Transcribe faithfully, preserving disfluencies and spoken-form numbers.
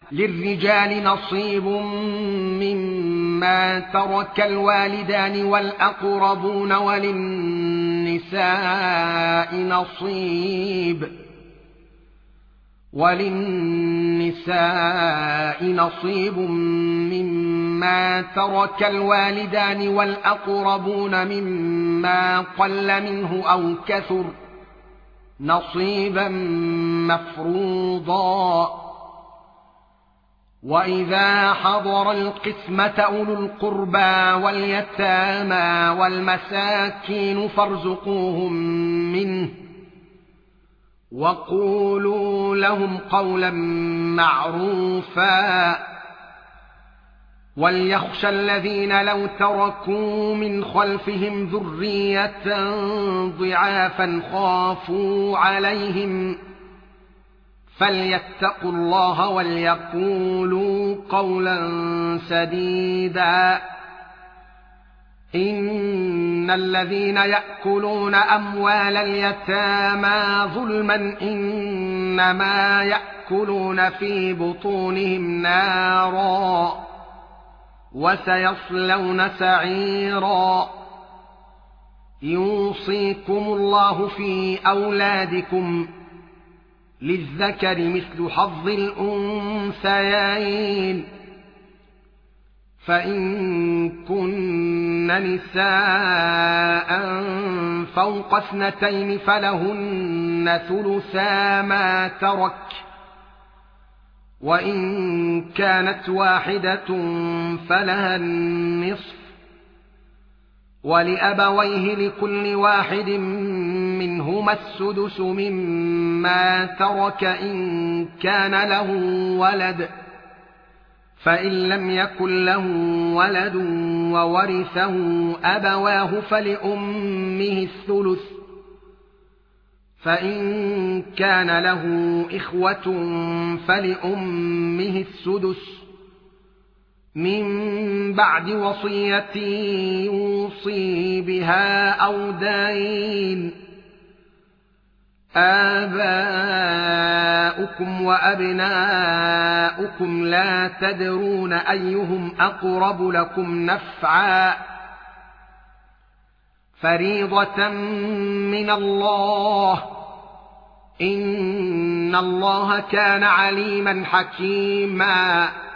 للرجال نصيب مما ترك الوالدان والأقربون وللنساء نصيب وللنساء نصيب مما ترك الوالدان والأقربون مما قل منه أو كثر نصيبا مفروضا. وإذا حضر القسمة أولو القربى واليتامى والمساكين فارزقوهم منه وقولوا لهم قولا معروفا. وليخشى الذين لو تركوا من خلفهم ذرية ضعافا خافوا عليهم فليتقوا الله وليقولوا قولا سديدا. إن الذين يأكلون أموال اليتامى ظلما إنما يأكلون في بطونهم نارا وسيصلون سعيرا. يوصيكم الله في أولادكم للذكر مثل حظ الأنثيين فإن كن نساء فوق اثنتين فلهن ثلثا ما ترك وإن كانت واحدة فلها النصف ولأبويه لكل واحد منهما السدس مما ترك إن كان له ولد فإن لم يكن له ولد وورثه أبواه فلأمه الثلث فإن كان له إخوة فلأمه السدس من بعد وصية يوصي بها أو دين. آباؤكم وأبناؤكم لا تدرون أيهم أقرب لكم نفعا فريضة من الله إن الله كان عليما حكيما.